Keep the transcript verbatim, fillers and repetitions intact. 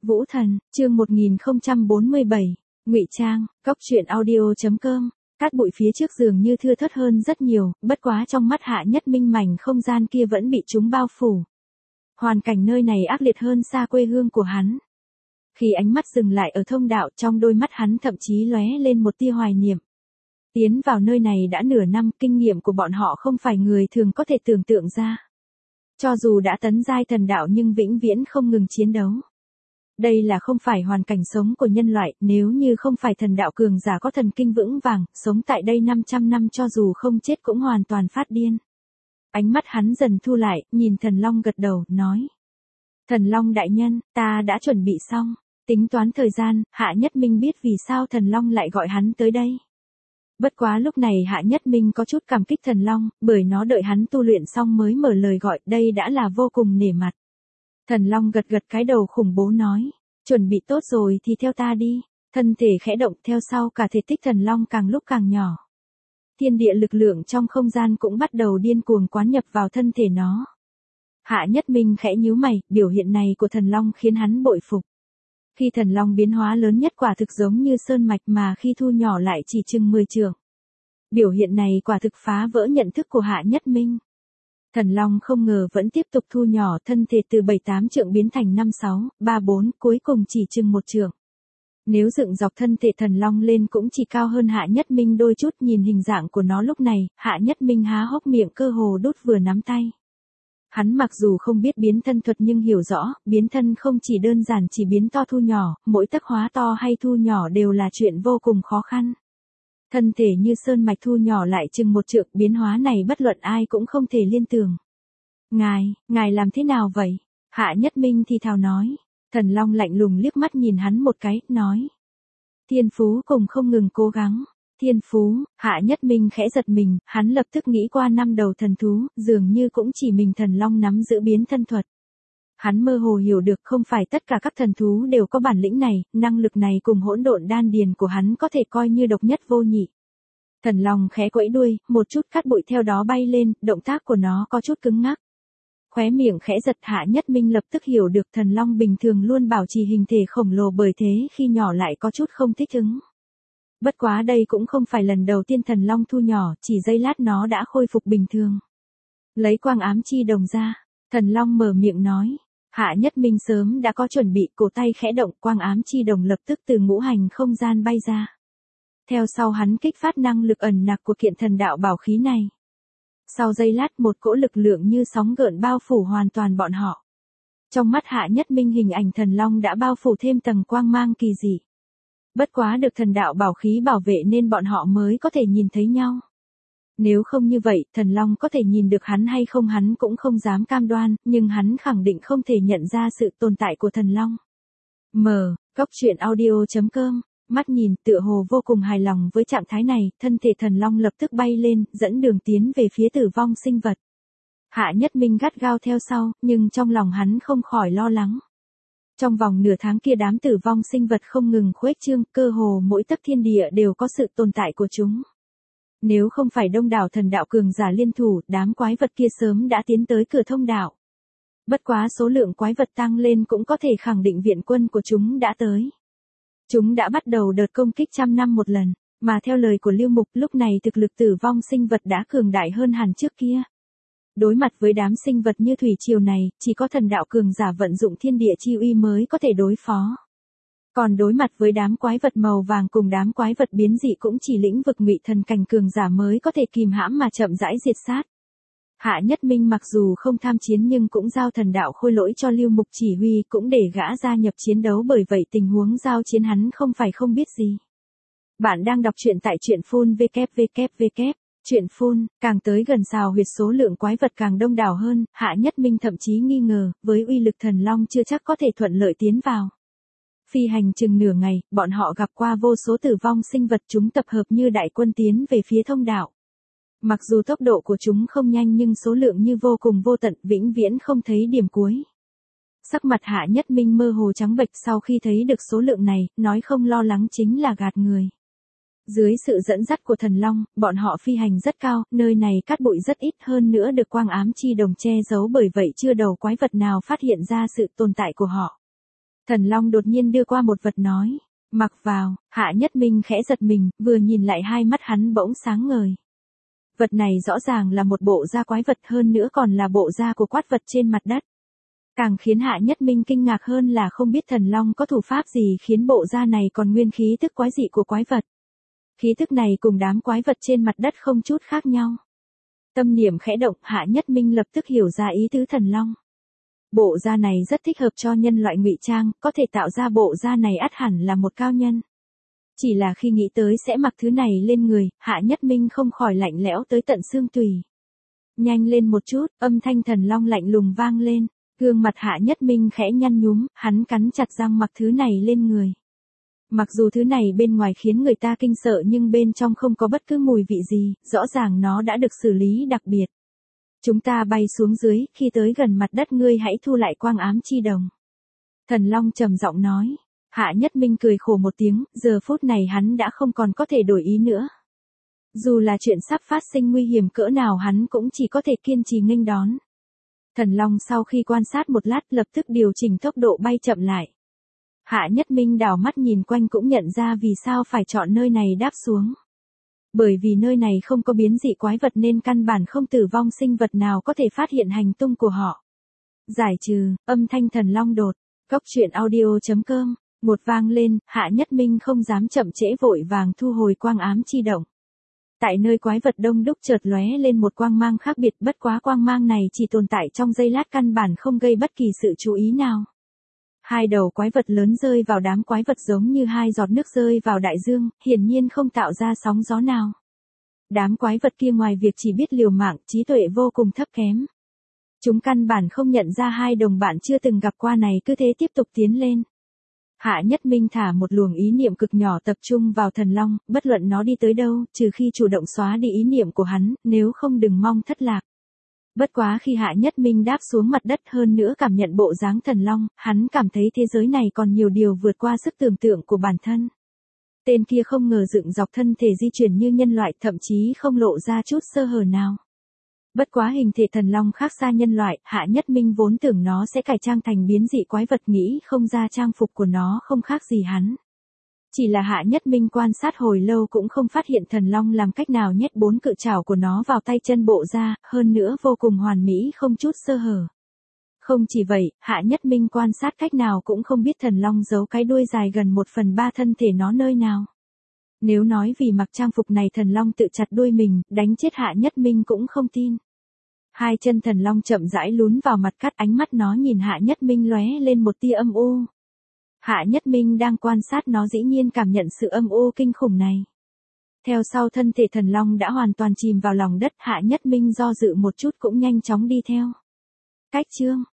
Vũ Thần, chương một nghìn không trăm bốn mươi bảy, Ngụy Trang, Cóc truyện audio chấm com. Cát bụi phía trước giường như thưa thớt hơn rất nhiều, bất quá trong mắt Hạ Nhất Minh mảnh không gian kia vẫn bị chúng bao phủ. Hoàn cảnh nơi này ác liệt hơn xa quê hương của hắn. Khi ánh mắt dừng lại ở thông đạo, trong đôi mắt hắn thậm chí lóe lên một tia hoài niệm. Tiến vào nơi này đã nửa năm, kinh nghiệm của bọn họ không phải người thường có thể tưởng tượng ra. Cho dù đã tấn giai thần đạo nhưng vĩnh viễn không ngừng chiến đấu. Đây là không phải hoàn cảnh sống của nhân loại, nếu như không phải thần đạo cường giả có thần kinh vững vàng, sống tại đây năm trăm năm cho dù không chết cũng hoàn toàn phát điên. Ánh mắt hắn dần thu lại, nhìn Thần Long gật đầu, nói. Thần Long đại nhân, ta đã chuẩn bị xong. Tính toán thời gian, Hạ Nhất Minh biết vì sao Thần Long lại gọi hắn tới đây. Bất quá lúc này Hạ Nhất Minh có chút cảm kích Thần Long, bởi nó đợi hắn tu luyện xong mới mở lời gọi, đây đã là vô cùng nể mặt. Thần Long gật gật cái đầu khủng bố nói, chuẩn bị tốt rồi thì theo ta đi. Thân thể khẽ động, theo sau cả thể tích Thần Long càng lúc càng nhỏ. Thiên địa lực lượng trong không gian cũng bắt đầu điên cuồng quán nhập vào thân thể nó. Hạ Nhất Minh khẽ nhíu mày, biểu hiện này của Thần Long khiến hắn bội phục. Khi Thần Long biến hóa lớn nhất quả thực giống như sơn mạch mà khi thu nhỏ lại chỉ chừng mười trượng. Biểu hiện này quả thực phá vỡ nhận thức của Hạ Nhất Minh. Thần Long không ngờ vẫn tiếp tục thu nhỏ, thân thể từ bảy tám trượng biến thành năm sáu, ba bốn, cuối cùng chỉ chừng một trượng. Nếu dựng dọc thân thể Thần Long lên cũng chỉ cao hơn Hạ Nhất Minh đôi chút. Nhìn hình dạng của nó lúc này, Hạ Nhất Minh há hốc miệng cơ hồ đút vừa nắm tay. Hắn mặc dù không biết biến thân thuật nhưng hiểu rõ, biến thân không chỉ đơn giản chỉ biến to thu nhỏ, mỗi tấc hóa to hay thu nhỏ đều là chuyện vô cùng khó khăn. Thân thể như sơn mạch thu nhỏ lại chừng một trượng, biến hóa này bất luận ai cũng không thể liên tưởng. Ngài, ngài làm thế nào vậy? Hạ Nhất Minh thì thào nói. Thần Long lạnh lùng liếc mắt nhìn hắn một cái, nói. Thiên phú cùng không ngừng cố gắng. Thiên phú, Hạ Nhất Minh khẽ giật mình, hắn lập tức nghĩ qua năm đầu thần thú, dường như cũng chỉ mình Thần Long nắm giữ biến thân thuật. Hắn mơ hồ hiểu được không phải tất cả các thần thú đều có bản lĩnh này, năng lực này cùng hỗn độn đan điền của hắn có thể coi như độc nhất vô nhị. Thần Long khẽ quẫy đuôi, một chút cát bụi theo đó bay lên, động tác của nó có chút cứng ngắc. Khóe miệng khẽ giật, Hạ Nhất Minh lập tức hiểu được Thần Long bình thường luôn bảo trì hình thể khổng lồ, bởi thế khi nhỏ lại có chút không thích ứng. Bất quá đây cũng không phải lần đầu tiên Thần Long thu nhỏ, chỉ giây lát nó đã khôi phục bình thường. Lấy quang ám chi đồng ra, Thần Long mở miệng nói. Hạ Nhất Minh sớm đã có chuẩn bị, cổ tay khẽ động, quang ám chi đồng lập tức từ ngũ hành không gian bay ra. Theo sau hắn kích phát năng lực ẩn nặc của kiện thần đạo bảo khí này. Sau giây lát một cỗ lực lượng như sóng gợn bao phủ hoàn toàn bọn họ. Trong mắt Hạ Nhất Minh hình ảnh Thần Long đã bao phủ thêm tầng quang mang kỳ dị. Bất quá được thần đạo bảo khí bảo vệ nên bọn họ mới có thể nhìn thấy nhau. Nếu không như vậy, Thần Long có thể nhìn được hắn hay không hắn cũng không dám cam đoan, nhưng hắn khẳng định không thể nhận ra sự tồn tại của Thần Long. M. Cóc truyện audio chấm com. Mắt nhìn, tựa hồ vô cùng hài lòng với trạng thái này, thân thể Thần Long lập tức bay lên, dẫn đường tiến về phía tử vong sinh vật. Hạ Nhất Minh gắt gao theo sau, nhưng trong lòng hắn không khỏi lo lắng. Trong vòng nửa tháng kia đám tử vong sinh vật không ngừng khuếch trương, cơ hồ mỗi tấc thiên địa đều có sự tồn tại của chúng. Nếu không phải đông đảo thần đạo cường giả liên thủ, đám quái vật kia sớm đã tiến tới cửa thông đạo. Bất quá số lượng quái vật tăng lên cũng có thể khẳng định viện quân của chúng đã tới. Chúng đã bắt đầu đợt công kích trăm năm một lần, mà theo lời của Lưu Mục lúc này thực lực tử vong sinh vật đã cường đại hơn hẳn trước kia. Đối mặt với đám sinh vật như thủy triều này, chỉ có thần đạo cường giả vận dụng thiên địa chi uy mới có thể đối phó. Còn đối mặt với đám quái vật màu vàng cùng đám quái vật biến dị cũng chỉ lĩnh vực ngụy thần cảnh cường giả mới có thể kìm hãm mà chậm rãi diệt sát. Hạ Nhất Minh mặc dù không tham chiến nhưng cũng giao thần đạo khôi lỗi cho Lưu Mục chỉ huy, cũng để gã gia nhập chiến đấu, bởi vậy tình huống giao chiến hắn không phải không biết gì. Bạn đang đọc truyện tại truyện phun www. Truyện phun, càng tới gần Sào Huyệt số lượng quái vật càng đông đảo hơn, Hạ Nhất Minh thậm chí nghi ngờ, với uy lực Thần Long chưa chắc có thể thuận lợi tiến vào. Phi hành chừng nửa ngày, bọn họ gặp qua vô số tử vong sinh vật, chúng tập hợp như đại quân tiến về phía thông đạo. Mặc dù tốc độ của chúng không nhanh nhưng số lượng như vô cùng vô tận, vĩnh viễn không thấy điểm cuối. Sắc mặt Hạ Nhất Minh mơ hồ trắng bệch sau khi thấy được số lượng này, nói không lo lắng chính là gạt người. Dưới sự dẫn dắt của Thần Long, bọn họ phi hành rất cao, nơi này cát bụi rất ít, hơn nữa được quang ám chi đồng che giấu, bởi vậy chưa đầu quái vật nào phát hiện ra sự tồn tại của họ. Thần Long đột nhiên đưa qua một vật nói, mặc vào, Hạ Nhất Minh khẽ giật mình, vừa nhìn lại hai mắt hắn bỗng sáng ngời. Vật này rõ ràng là một bộ da quái vật, hơn nữa còn là bộ da của quái vật trên mặt đất. Càng khiến Hạ Nhất Minh kinh ngạc hơn là không biết Thần Long có thủ pháp gì khiến bộ da này còn nguyên khí tức quái dị của quái vật. Khí tức này cùng đám quái vật trên mặt đất không chút khác nhau. Tâm niệm khẽ động, Hạ Nhất Minh lập tức hiểu ra ý tứ Thần Long. Bộ da này rất thích hợp cho nhân loại ngụy trang, có thể tạo ra bộ da này ắt hẳn là một cao nhân. Chỉ là khi nghĩ tới sẽ mặc thứ này lên người, Hạ Nhất Minh không khỏi lạnh lẽo tới tận xương tủy. Nhanh lên một chút, âm thanh Thần Long lạnh lùng vang lên, gương mặt Hạ Nhất Minh khẽ nhăn nhúm, hắn cắn chặt răng mặc thứ này lên người. Mặc dù thứ này bên ngoài khiến người ta kinh sợ nhưng bên trong không có bất cứ mùi vị gì, rõ ràng nó đã được xử lý đặc biệt. Chúng ta bay xuống dưới, khi tới gần mặt đất ngươi hãy thu lại quang ám chi đồng. Thần Long trầm giọng nói. Hạ Nhất Minh cười khổ một tiếng, giờ phút này hắn đã không còn có thể đổi ý nữa. Dù là chuyện sắp phát sinh nguy hiểm cỡ nào hắn cũng chỉ có thể kiên trì nghênh đón. Thần Long sau khi quan sát một lát lập tức điều chỉnh tốc độ bay chậm lại. Hạ Nhất Minh đảo mắt nhìn quanh cũng nhận ra vì sao phải chọn nơi này đáp xuống. Bởi vì nơi này không có biến dị quái vật nên căn bản không tử vong sinh vật nào có thể phát hiện hành tung của họ. Giải trừ, âm thanh Thần Long đột, cốc truyện audio chấm com, một vang lên, Hạ Nhất Minh không dám chậm trễ vội vàng thu hồi quang ám chi động. Tại nơi quái vật đông đúc chợt lóe lên một quang mang khác biệt, bất quá quang mang này chỉ tồn tại trong giây lát căn bản không gây bất kỳ sự chú ý nào. Hai đầu quái vật lớn rơi vào đám quái vật giống như hai giọt nước rơi vào đại dương, hiển nhiên không tạo ra sóng gió nào. Đám quái vật kia ngoài việc chỉ biết liều mạng, trí tuệ vô cùng thấp kém. Chúng căn bản không nhận ra hai đồng bạn chưa từng gặp qua này cứ thế tiếp tục tiến lên. Hạ Nhất Minh thả một luồng ý niệm cực nhỏ tập trung vào Thần Long, bất luận nó đi tới đâu, trừ khi chủ động xóa đi ý niệm của hắn, nếu không đừng mong thất lạc. Bất quá khi Hạ Nhất Minh đáp xuống mặt đất hơn nữa cảm nhận bộ dáng Thần Long, hắn cảm thấy thế giới này còn nhiều điều vượt qua sức tưởng tượng của bản thân. Tên kia không ngờ dựng dọc thân thể di chuyển như nhân loại, thậm chí không lộ ra chút sơ hở nào. Bất quá hình thể Thần Long khác xa nhân loại, Hạ Nhất Minh vốn tưởng nó sẽ cải trang thành biến dị quái vật, nghĩ không ra trang phục của nó không khác gì hắn. Chỉ là Hạ Nhất Minh quan sát hồi lâu cũng không phát hiện Thần Long làm cách nào nhét bốn cự trảo của nó vào tay chân bộ ra, hơn nữa vô cùng hoàn mỹ không chút sơ hở. Không chỉ vậy, Hạ Nhất Minh quan sát cách nào cũng không biết Thần Long giấu cái đuôi dài gần một phần ba thân thể nó nơi nào. Nếu nói vì mặc trang phục này Thần Long tự chặt đuôi mình, đánh chết Hạ Nhất Minh cũng không tin. Hai chân Thần Long chậm rãi lún vào mặt cát, ánh mắt nó nhìn Hạ Nhất Minh lóe lên một tia âm u. Hạ Nhất Minh đang quan sát nó dĩ nhiên cảm nhận sự âm u kinh khủng này. Theo sau thân thể Thần Long đã hoàn toàn chìm vào lòng đất, Hạ Nhất Minh do dự một chút cũng nhanh chóng đi theo. Cách chương